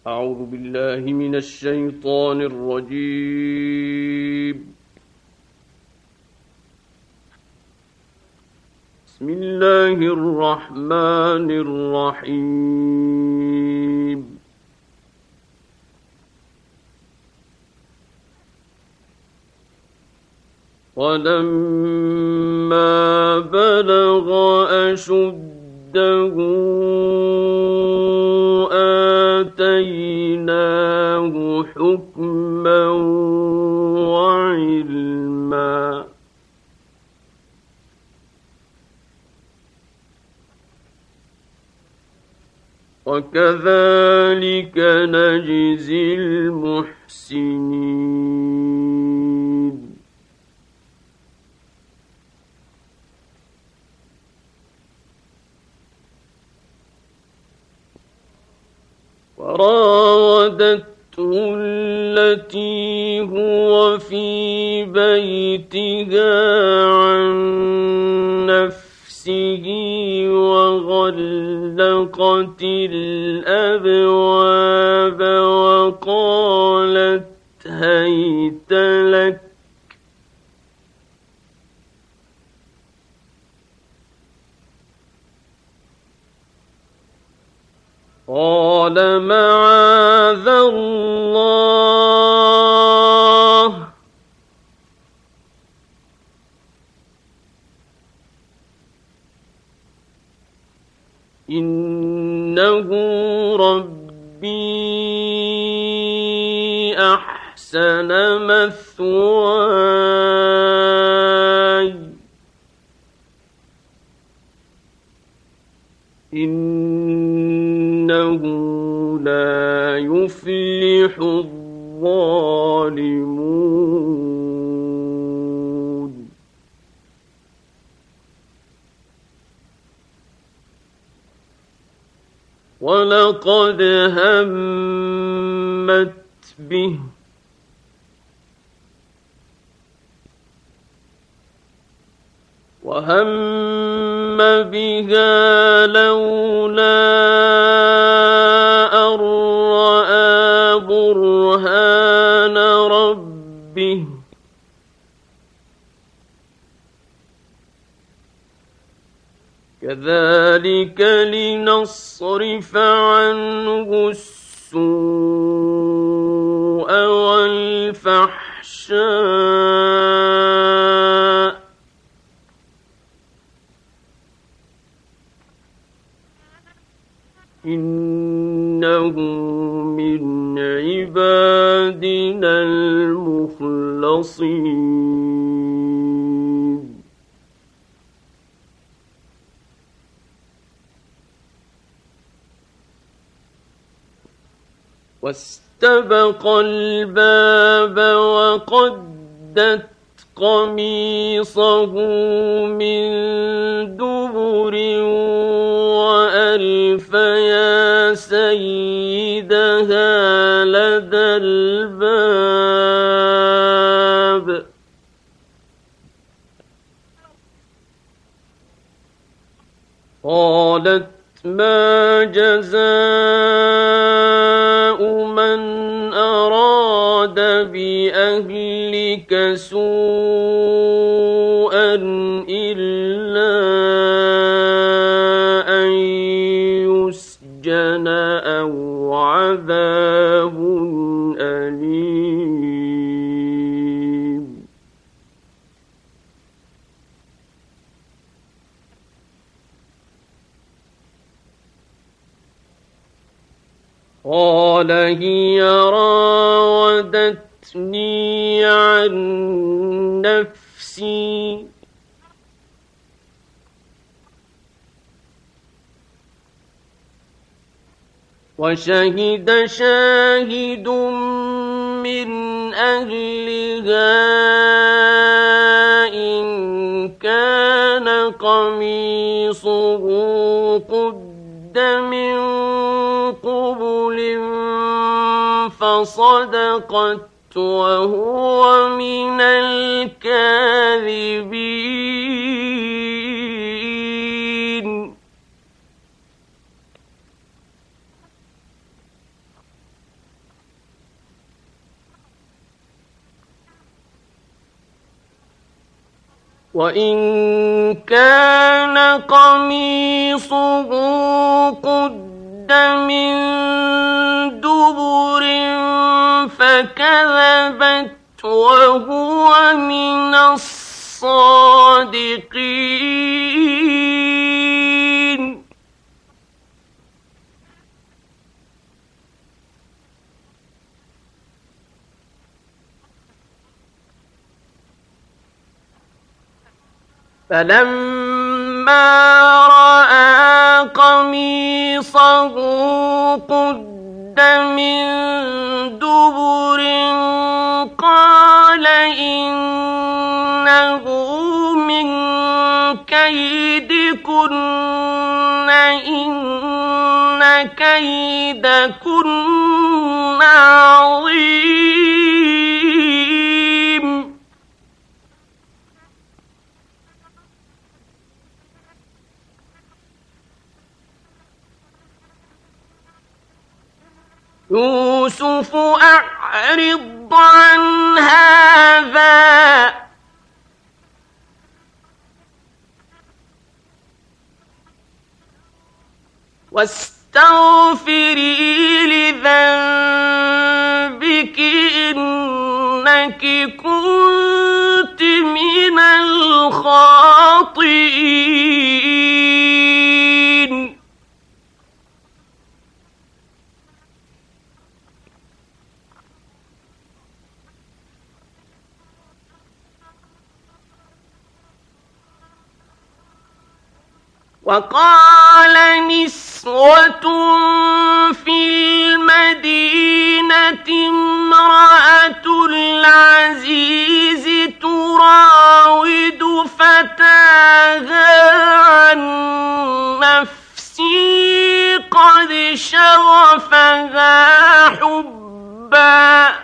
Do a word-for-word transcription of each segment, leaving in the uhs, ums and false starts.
أعوذ بالله من الشيطان الرجيم. بسم الله الرحمن الرحيم. ولما بلغ أشده آتيناه حكما وعلما وكذلك نجزي المحسنين. وراودته التي هو في بيتها عن نفسه وغلقت الأبواب وقالت هيت لك قال معاذ الله إنه ربي أحسن مثواي إنه لا يفلح الظالمون. ولقد همت به وهم بها لولا أن رأى برهان ربه كذلك لنصرف عنه السوء والفحشاء إنه من عبادنا المخلصين. واستبق الباب وقدت قميصه من دبر وألف يا سيدها لدى الباب قالت ما جزاء من أراد بأهلك سوءا إلا أن يسجن أو عذاب أليم. قال هي راودتني عن نفسي وشهد شاهد من أهلها إن كان قميصه قد من قبل فصدقت وهو من الكاذبين. وإن كان قميصه قد من دبر فكذبت وهو من الصادقين. فلما رأى قميصه قد من دبر قال إنه من كيدكن إن كيدكن عظيم. يوسف أعرض عن هذا واستغفري لذنبك إنك كنت من الخاطئين. وقال نسوة في المدينة امرأة العزيز تراود فتاها عن نفسه قد شغفها حبا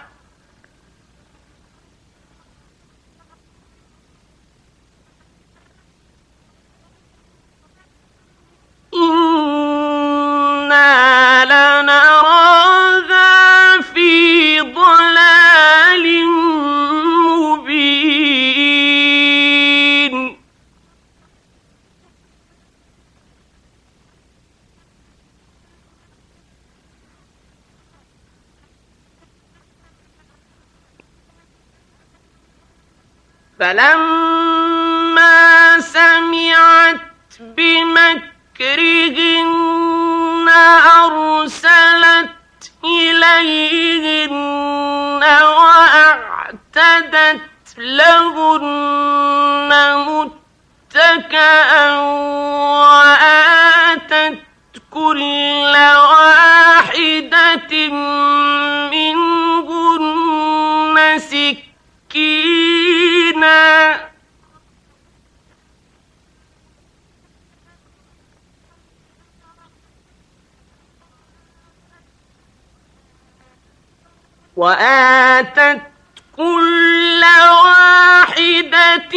إنا لنراها في ضلال مبين. فلما سمعت بمكرهن أرسلت إليهن وأعتدت لهن متكئا وآتت كل واحدة منهن سكينا وآتت كل واحدة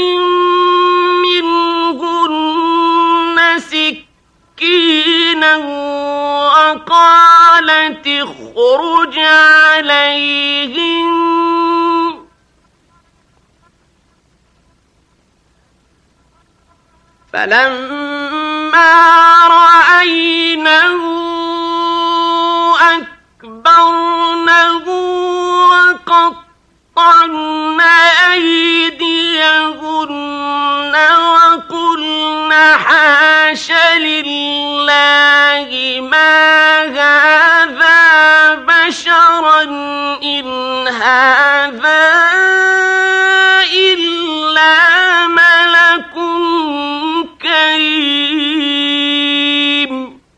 منهن سكينا وقالت اخرج عليهن فلما رأينه أكبرنه وقطعن أيديهن وقلن حاش لله ما هذا بشرا إن هذا إلا ملك كريم.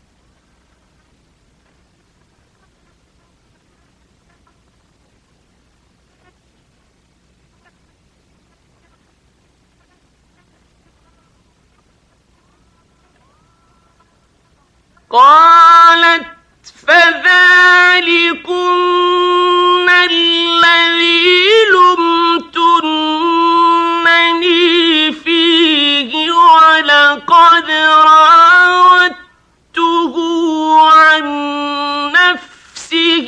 قالت فذلكن الذي لمتنني فيه ولقد راودته عن نفسه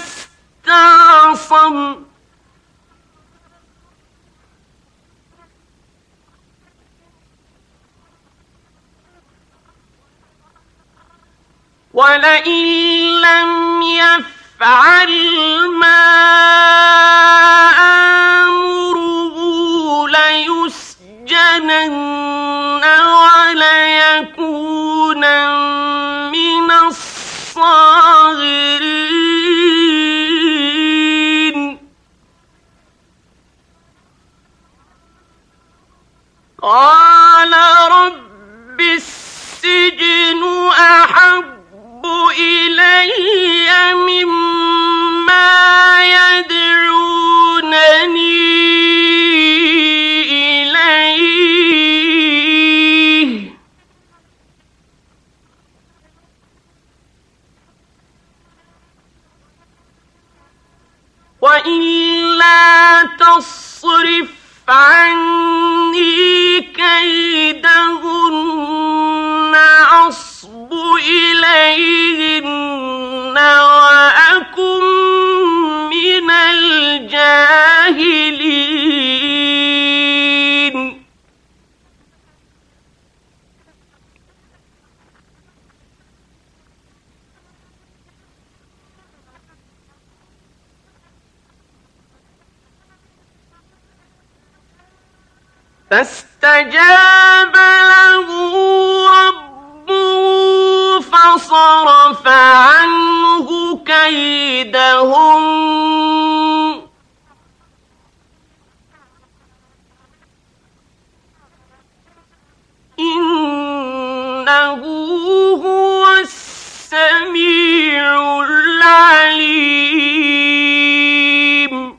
فاستعصم ولئن لم يفعل ما آمره ليسجنن وليكونن من الصاغرين. قال رب السجن أحب إلي مما يدعونني إليه وإلا تصرف عني كيدهن أصب إليهن وأكن من الجاهلين. فاستجاب له ربه فصرف عنه كيدهم إنه هو السميع العليم.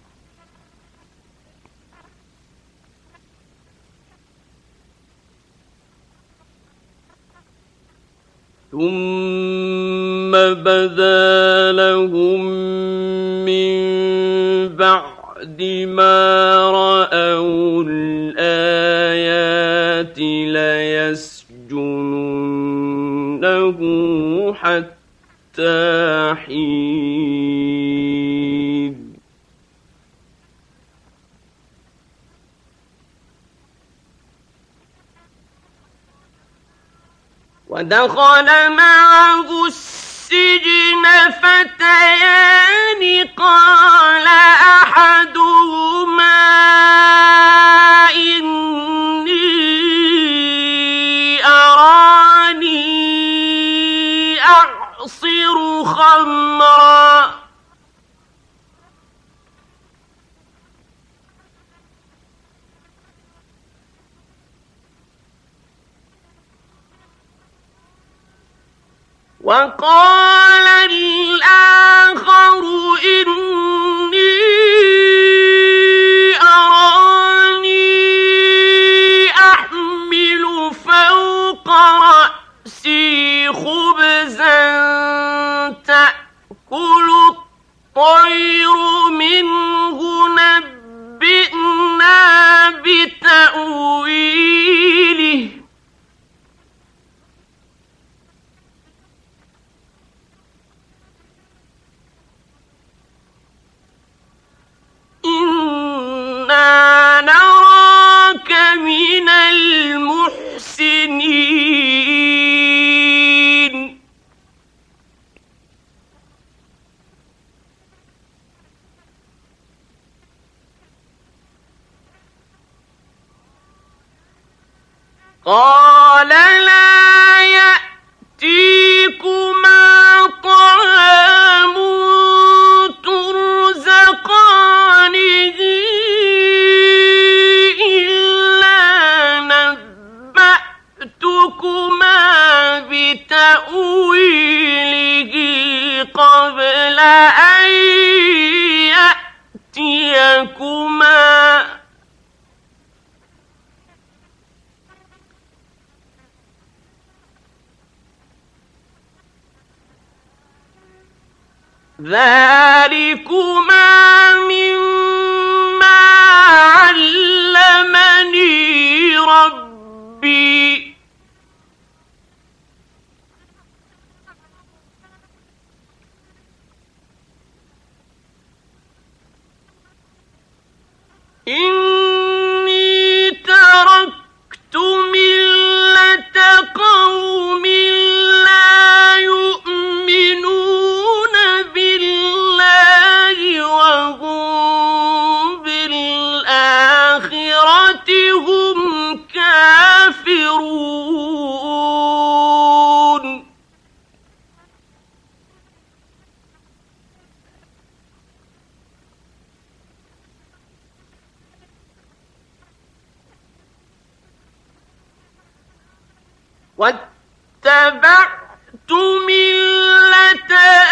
ثم بدا لهم من بعد ما رأوا الآيات ليسجننه حتى حين. ودخل معه السجن فتيان قال أحدهما إني أراني أعصر خمرا وقال الآخر إني أراني أحمل فوق رأسي خبزا تأكل الطير منه نبئنا بتأويله إنا نراك من المحسنين. قال لا يأتيكما طعام ترزقانه إلا نبأتكما بتأويله قبل أن يأتيكما ذلكما مما علمني ربي إني تركت ملة قوم لا يؤمنون واتبعت ملة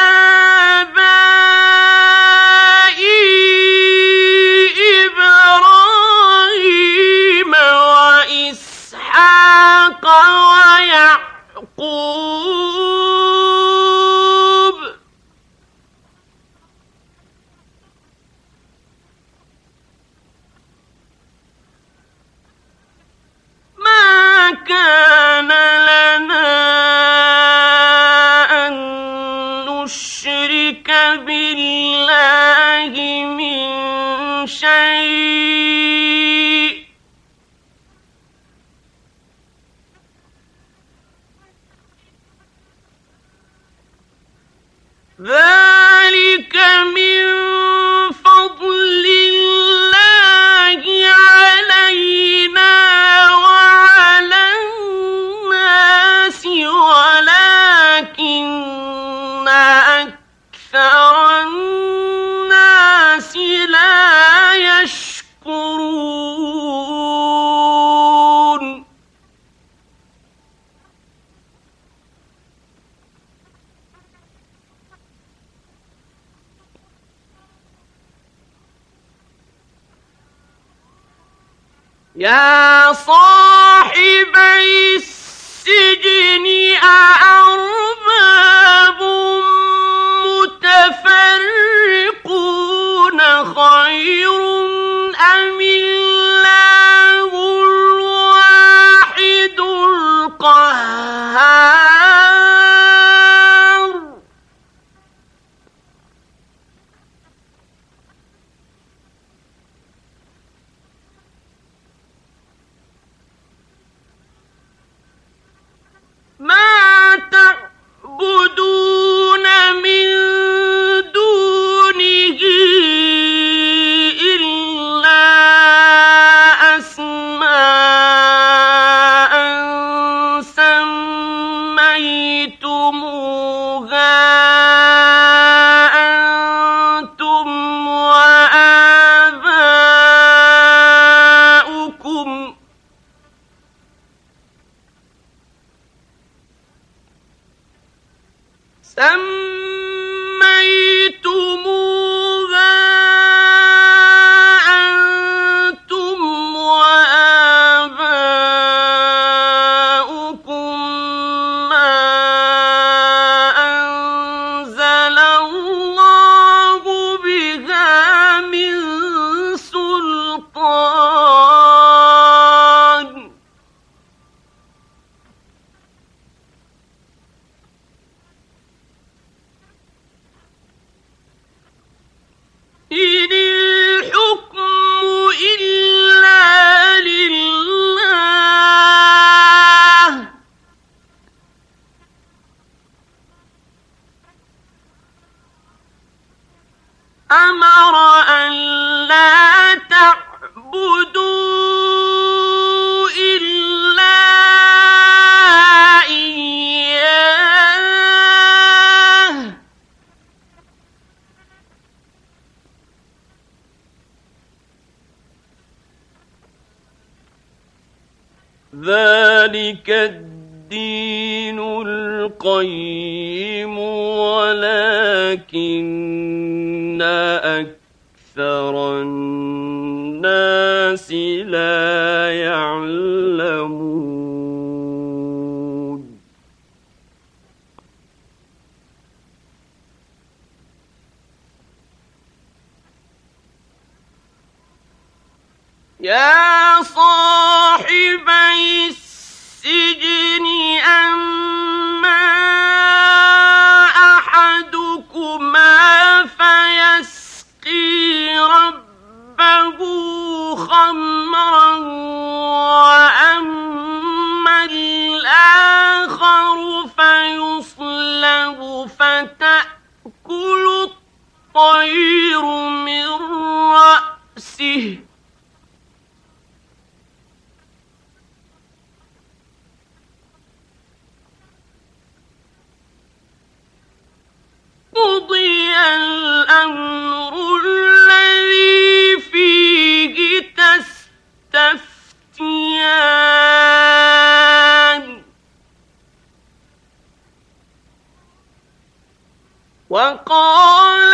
آبائي إبراهيم وإسحاق ويعقوب ما كان لنا أن نشرك بالله من شيء ذلك من فضل الله علينا وعلى الناس ولكن أكثر الناس لا يشكرون يا صاحبي السجن أأرباب متفرقون خير أم الله الواحد القهار ما تعبدون من دونه إلا أسماء سميتموها أنتم وآباؤكم سميتموها أنتم وآباؤكم ما أنزل الله بها من سلطان إن الحكم إلا لله أمر أن لا تعبدوا إلا إياه ذلك الدين القيم ولكن أكثر الناس لا يعلمون يا صاحبي السجن أما أحدكما فيسقي ربه خمرا وأما الآخر فيصلب فتأكل الطير من رأسه قضي الأمر الذي فيه تستفتيان وقال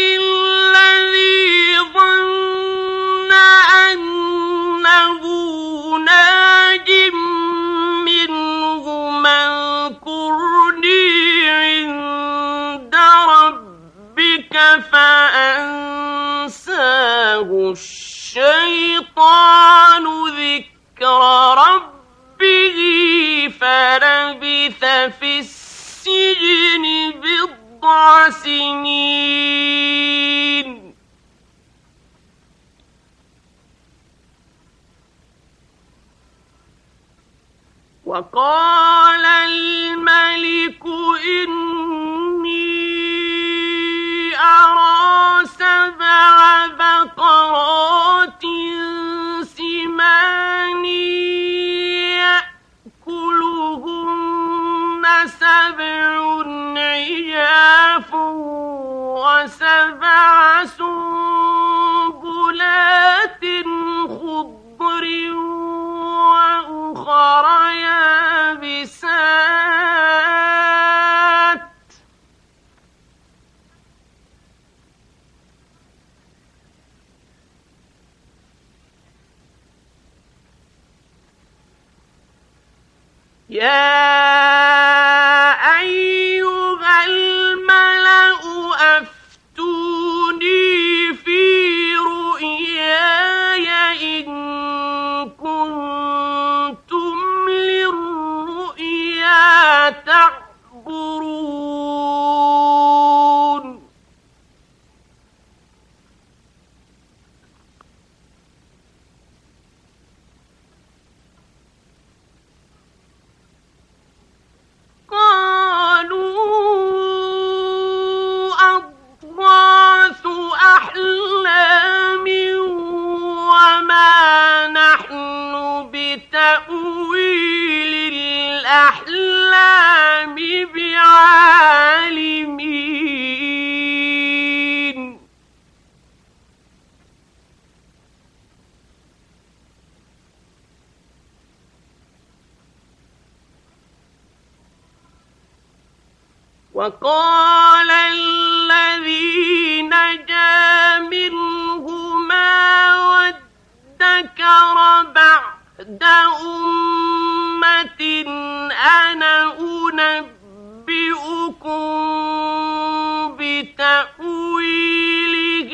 للذي ظن أنه ناج منهما اذكرني عند ربك فأنساه الشيطان ذكر ربه فلبث في السجن بضع سنين وقال الملك إني أرى سبع بقرات سمان يأكلهن سبع عجاف وسبع سنبلات خضر وأخر يابسات يا أيها الملأ أفتوني في رؤياي إن كنتم للرؤيا تعبرون قالوا أضغاث أحلام وما نحن بتأويل الأحلام بعالمين وقال الذي نجا منهما وادكر بعد أمة أنا أنبئكم بتأويله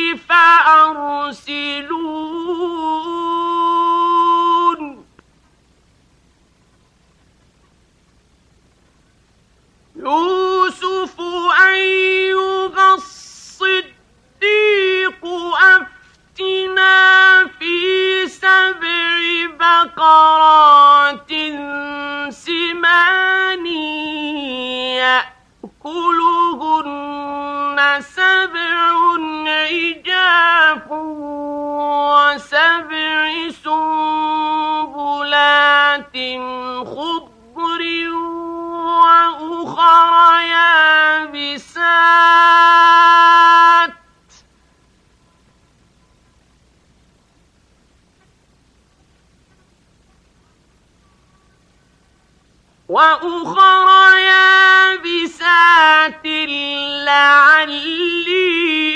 فأرسلون يوسف أيها الصديق أفتنا في سبع بقرات سمان يأكلهن سبع عجاف وسبع سنبلات خضر وأخر يابسات وأخر يابسات لعلي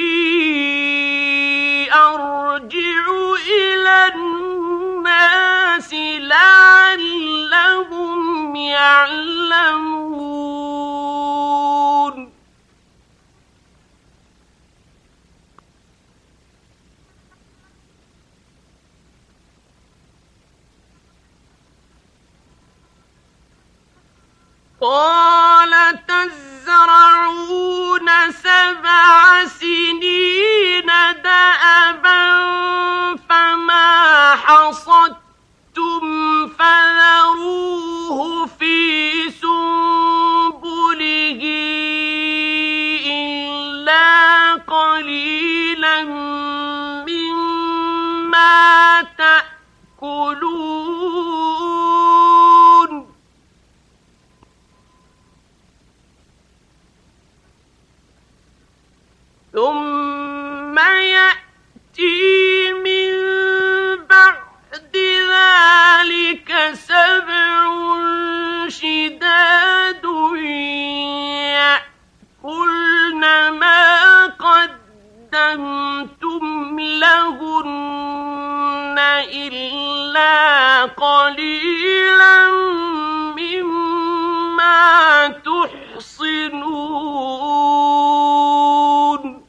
أرجع إلى الناس لعلهم يعلمون قال تزرعون سبع سنين دأبا فما حصدتم فذروه في سنبله إلا قليلا مما تأكلون ثم يأتي من بعد ذلك سبع شداد يأكلن قليلا مما تحصنون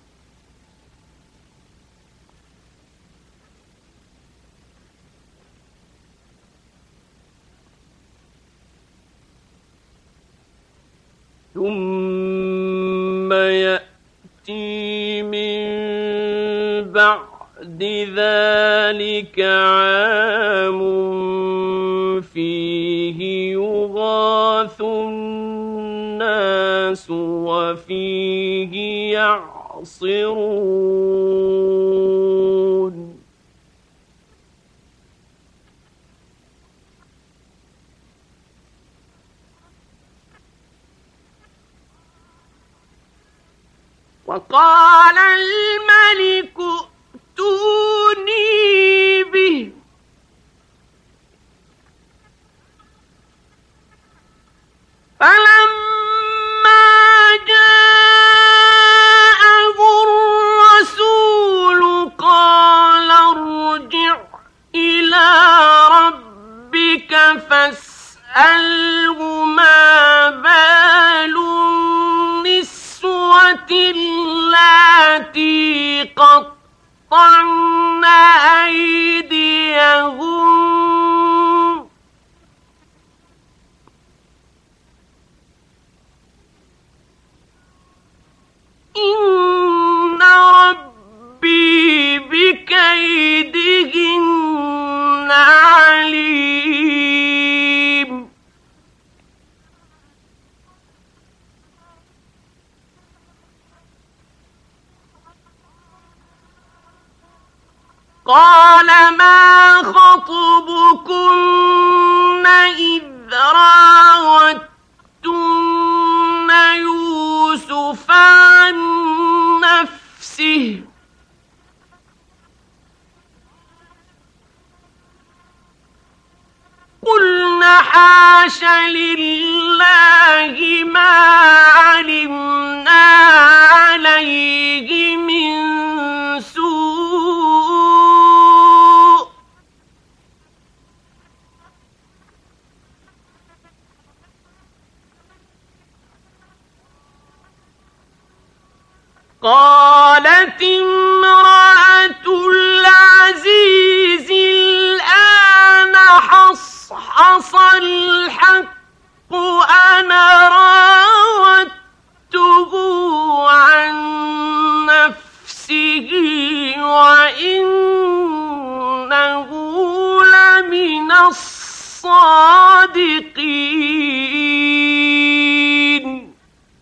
ثم يأتي من بعد ذلك عام فيه يغاث الناس وفيه يعصرون وقال الملك ائتوني به فلما جاءه الرسول قال ارجع إلى ربك فاسأله ما بال النسوة اللاتي قطعن أيديهن إن ربي بكيدهن عليم قال ما خطبكن إذ راوتن يوسف عن نفسه قلنا حاش لله ما علمنا عليه من سوء قالت امرأة العزيز الآن حصحص الحق أنا راودته عن نفسه وإنه لمن الصادقين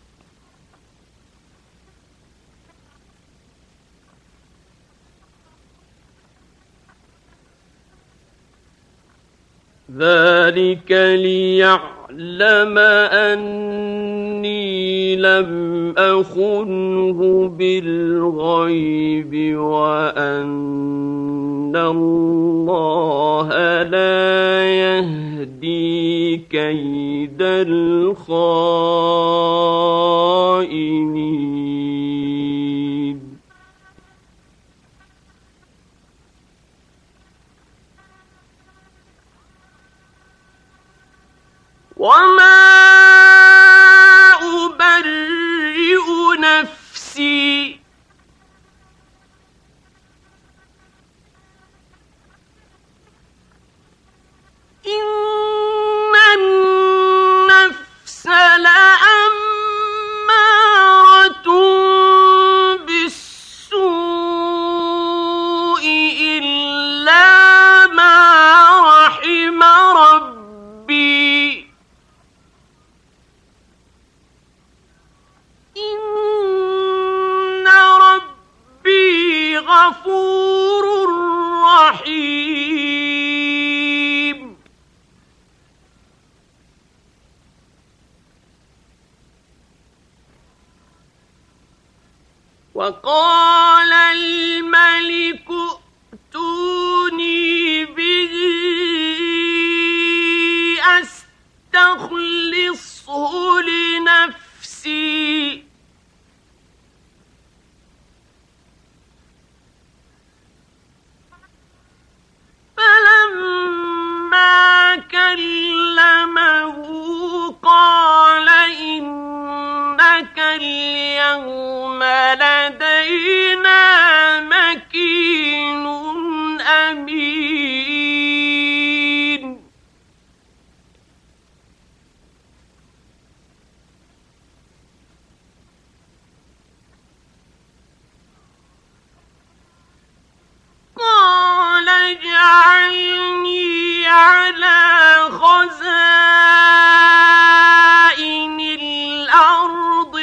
ذلك ليعلم أني لم أخنه بالغيب وأن الله لا يهدي كيد الخائنين وما أبرئ نفسي إن النفس لأمارة بالسوء إلا ما رحم ربي إن ربي غفور رحيم وقال الملك ائتوني به أستخلصه لنفسي فلما ثم لدينا مكين أمين قال اجعلني على خزائن الأرض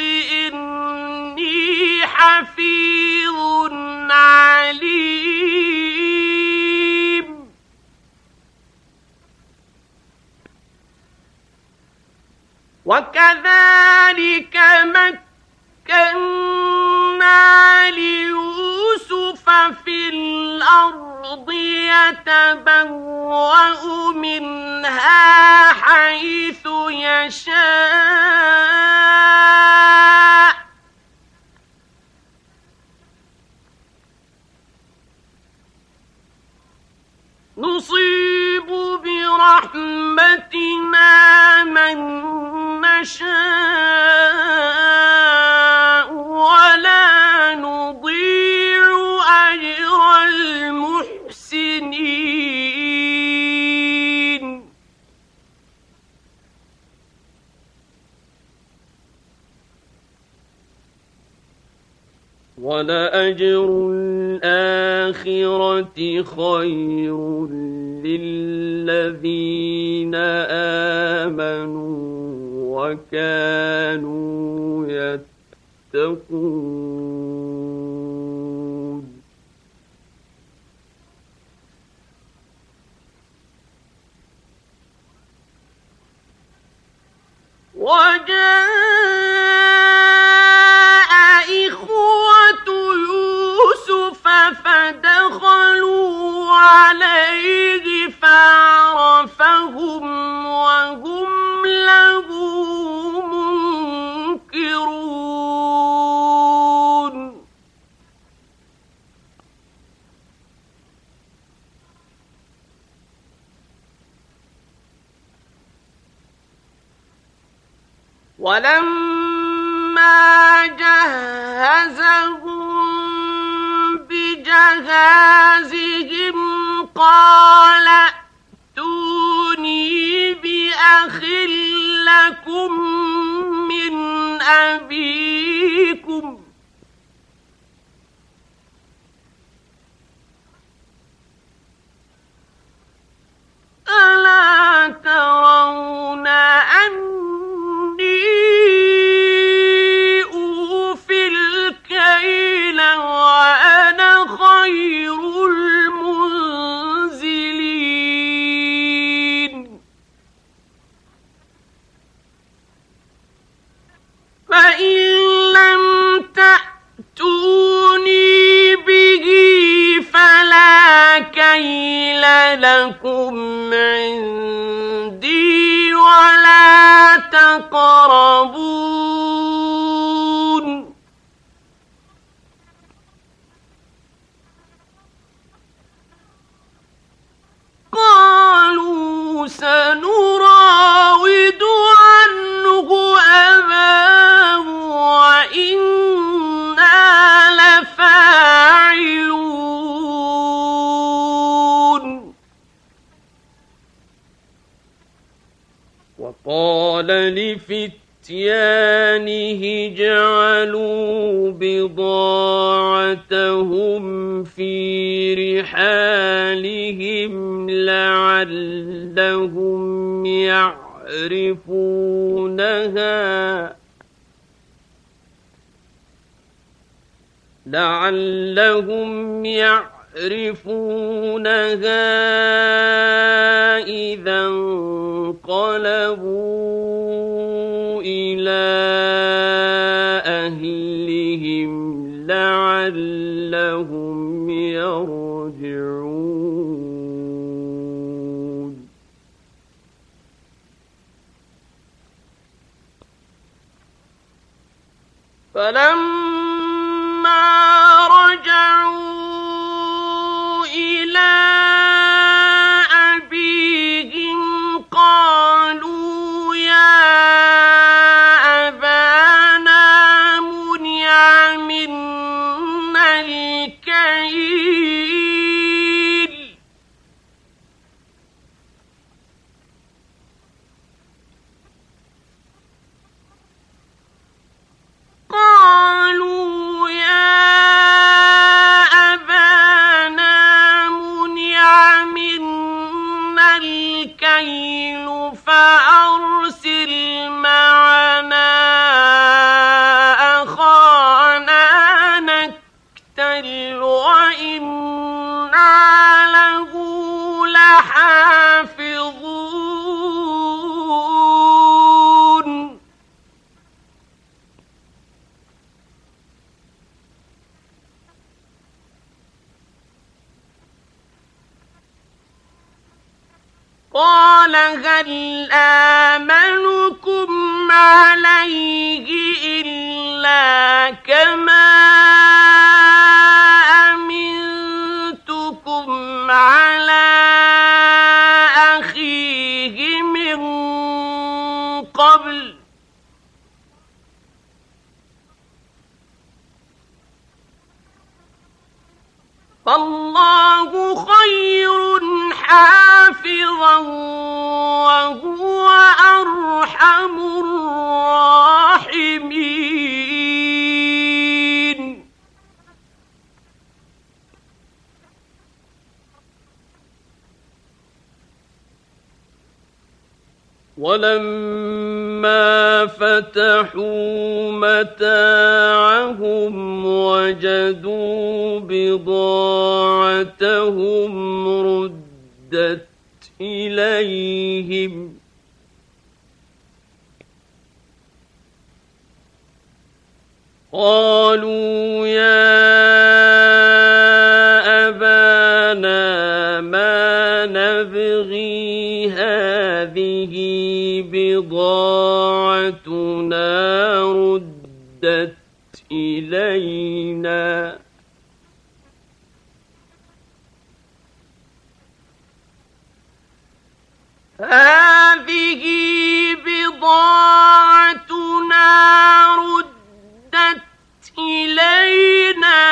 إني حفيظ عليم وكذلك مكنا ليوسف في الأرض يتبوأ منها حيث يشاء نصيب برحمتنا من نشاء ولا نضيع أجر المحسنين ولأجر الآخرة خير للذين آمنوا وكانوا يتقون وجاء إخوة يوسف فدخلوا عليه فعرفهم وهم له منكرون ولما جهزهم بجهازهم قال ائتوني بأخ لكم من أبيكم ألا ترون أني أوفي الكيل وأنا خير المنزلين فإن لم تأتوني به فلا كيل لكم عندي ولا تقربون قالوا سنراود عنه أباه وإنا لفاعلون وقال لفتيانه اجعلوا بضاعتهم في رحالهم لعلهم يعرفونها لعلهم يعرفونها إذا انقلبوا إلى أهلهم لعلهم يرجعون فلما رجعوا إلى أبيهم قالوا يا أبانا منع قال هل آمنكم عليه إلا كما أمنتكم على أخيه من قبل فالله خير حافظا وهو أرحم الراحمين. ولما فتحوا متاعهم وجدوا بضاعتهم ردت إليهم قالوا يا أبانا ما نبغي هذه بضاعتنا ردت إلينا هذه بضاعتنا ردت إلينا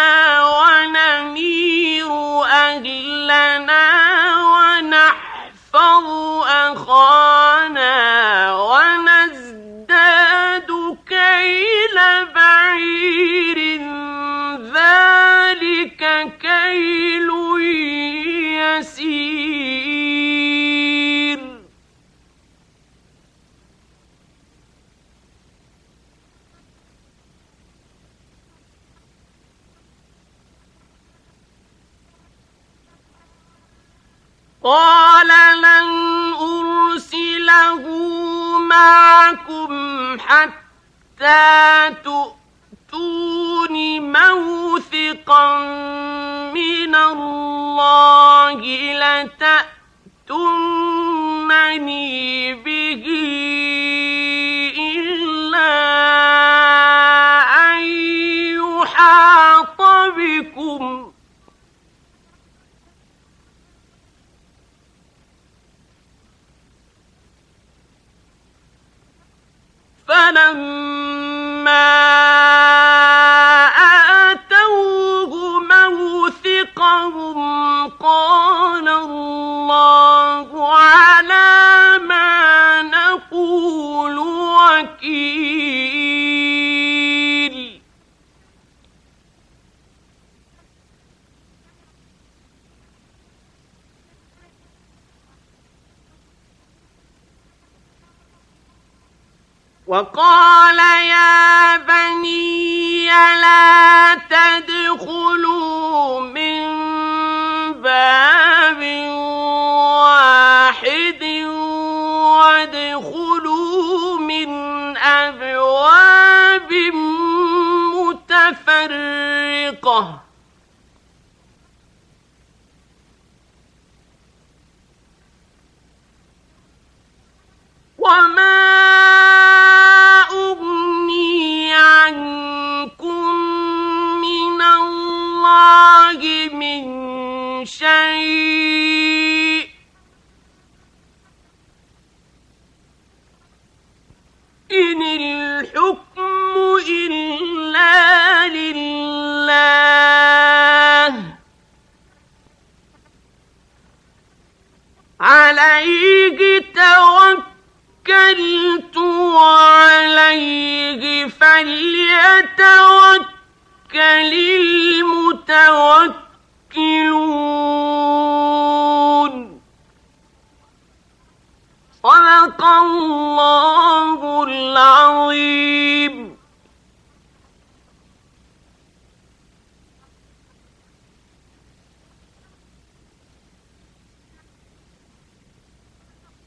ونمير أهلنا ونحفظ أخانا ونزداد كيل بعير ذلك كيل يسير. قال لن أرسله معكم حتى تؤتون موثقا من الله لتأتونني به إلا أن يحاط بكم فلما آتوه موثقهم قال الله على ما نقول وكيل. وقال يا بني لا تدخلوا من باب واحد وادخلوا من أبواب متفرقة وما أغني عنكم من الله من شيء إن الحكم إلا لله عليه توكلت وعليه فليتوكل المتوكلون. صدق الله